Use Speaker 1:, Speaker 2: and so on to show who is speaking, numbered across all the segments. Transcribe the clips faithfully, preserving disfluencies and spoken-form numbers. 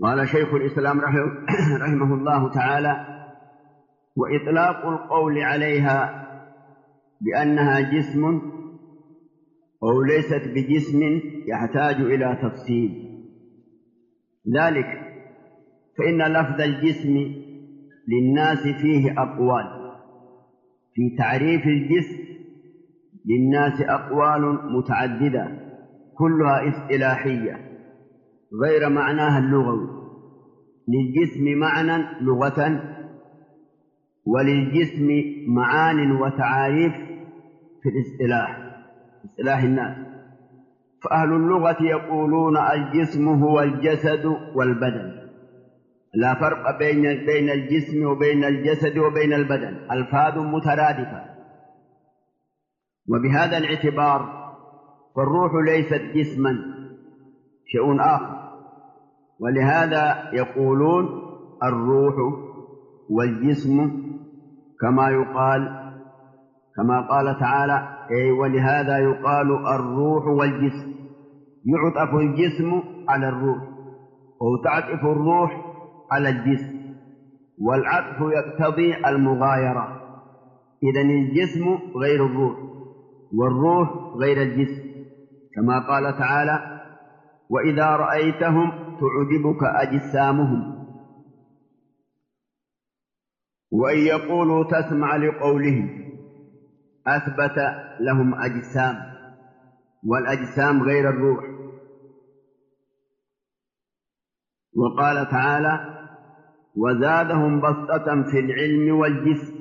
Speaker 1: قال شيخ الإسلام رحمه الله تعالى: وإطلاق القول عليها بأنها جسم أو ليست بجسم يحتاج إلى تفصيل، ذلك فإن لفظ الجسم للناس فيه أقوال. في تعريف الجسم للناس أقوال متعددة كلها اصطلاحية غير معناها اللغوي. للجسم معنى لغة، وللجسم معان وتعاريف في الاصطلاح، اصطلاح الناس. فأهل اللغة يقولون الجسم هو الجسد والبدن، لا فرق بين بين الجسم وبين الجسد وبين البدن، ألفاظ مترادفة. وبهذا الاعتبار فالروح ليست جسما، شيء آخر. ولهذا يقولون الروح والجسم كما يقال كما قال تعالى: أي ولهذا يقال الروح والجسم. يعطف الجسم على الروح أو تعطف الروح على الجسم، والعطف يقتضي المغايرة. إذن الجسم غير الروح والروح غير الجسم، كما قال تعالى: وإذا رأيتهم تعجبك أجسامهم وإن يقولوا تسمع لقولهم. أثبت لهم أجسام، والأجسام غير الروح. وقال تعالى: وزادهم بسطة في العلم والجسم.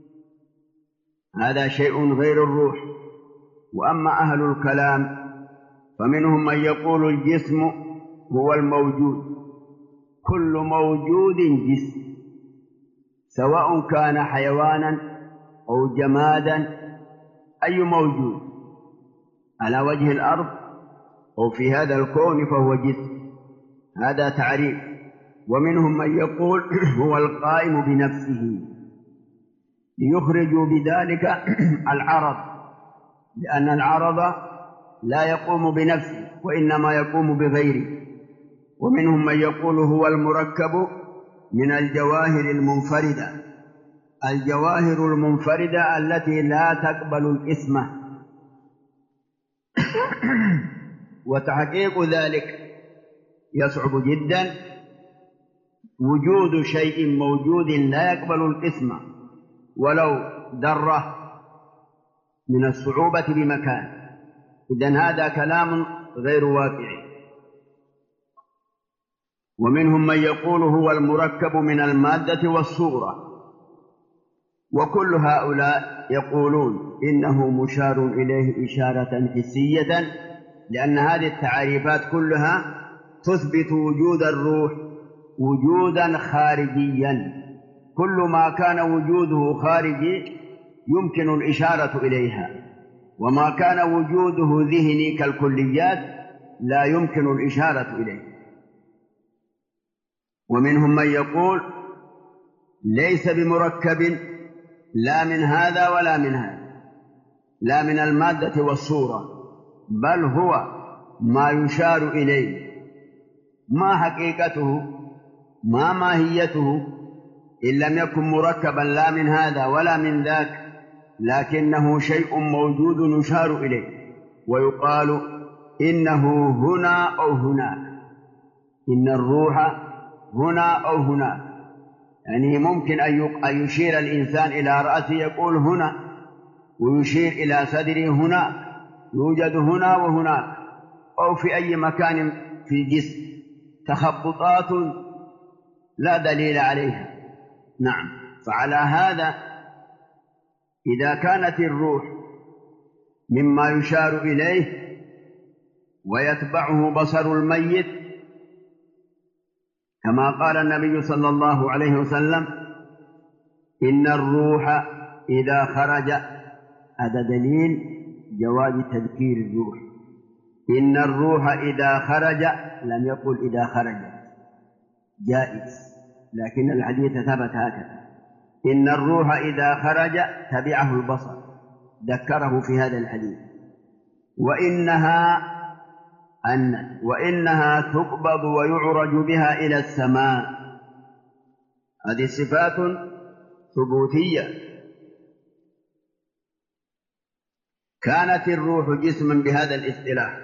Speaker 1: هذا شيء غير الروح. وأما أهل الكلام فمنهم من يقول الجسم هو الموجود، كل موجود جسم، سواء كان حيوانا أو جمادا، أي موجود على وجه الأرض أو في هذا الكون فهو جسم. هذا تعريف. ومنهم من يقول هو القائم بنفسه، ليخرجوا بذلك العرض، لأن العرض لا يقوم بنفسه وإنما يقوم بغيره. ومنهم من يقول هو المركب من الجواهر المنفردة، الجواهر المنفردة التي لا تقبل القسمة. وتحقيق ذلك يصعب جدا، وجود شيء موجود لا يقبل القسمة ولو ذرة من الصعوبة بمكان. إذن هذا كلام غير واقعي. ومنهم من يقول هو المركب من المادة والصورة، وكل هؤلاء يقولون إنه مشار إليه إشارة حسية، لأن هذه التعريفات كلها تثبت وجود الروح وجودا خارجيا. كل ما كان وجوده خارجي يمكن الإشارة إليها، وما كان وجوده ذهني كالكليات لا يمكن الإشارة إليه. ومنهم من يقول ليس بمركب لا من هذا ولا من هذا، لا من المادة والصورة، بل هو ما يشار إليه. ما حقيقته، ما ماهيته، إن لم يكن مركبا لا من هذا ولا من ذاك، لكنه شيء موجود يشار إليه. ويقال إنه هنا أو هناك، إن الروح هنا أو هناك. يعني ممكن أن يشير الإنسان إلى رأسه يقول هنا، ويشير إلى صدره هناك، يوجد هنا وهناك، أو في أي مكان في الجسم. تخبطات لا دليل عليها. نعم. فعلى هذا إذا كانت الروح مما يشار إليه ويتبعه بصر الميت، كما قال النبي صلى الله عليه وسلم: إن الروح إذا خرج. هذا دليل جواز تذكير الروح. إن الروح إذا خرج، لم يقل إذا خرج، جائز، لكن الحديث ثبت هكذا: إن الروح إذا خرج تبعه البصر، ذكره في هذا الحديث. وإنها أن وإنها تقبض ويعرج بها إلى السماء. هذه صفات ثبوتية. كانت الروح جسما بهذا الاصطلاح،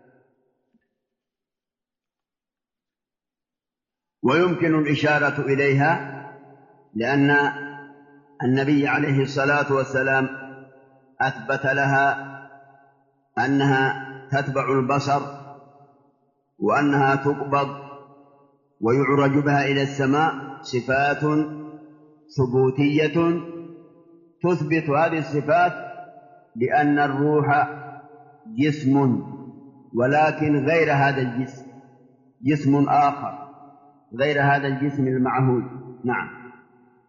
Speaker 1: ويمكن الإشارة إليها لأن النبي عليه الصلاة والسلام أثبت لها أنها تتبع البصر، وأنها تقبض ويعرج بها إلى السماء، صفات ثبوتية تثبت هذه الصفات بأن الروح جسم، ولكن غير هذا الجسم، جسم آخر غير هذا الجسم المعهود. نعم.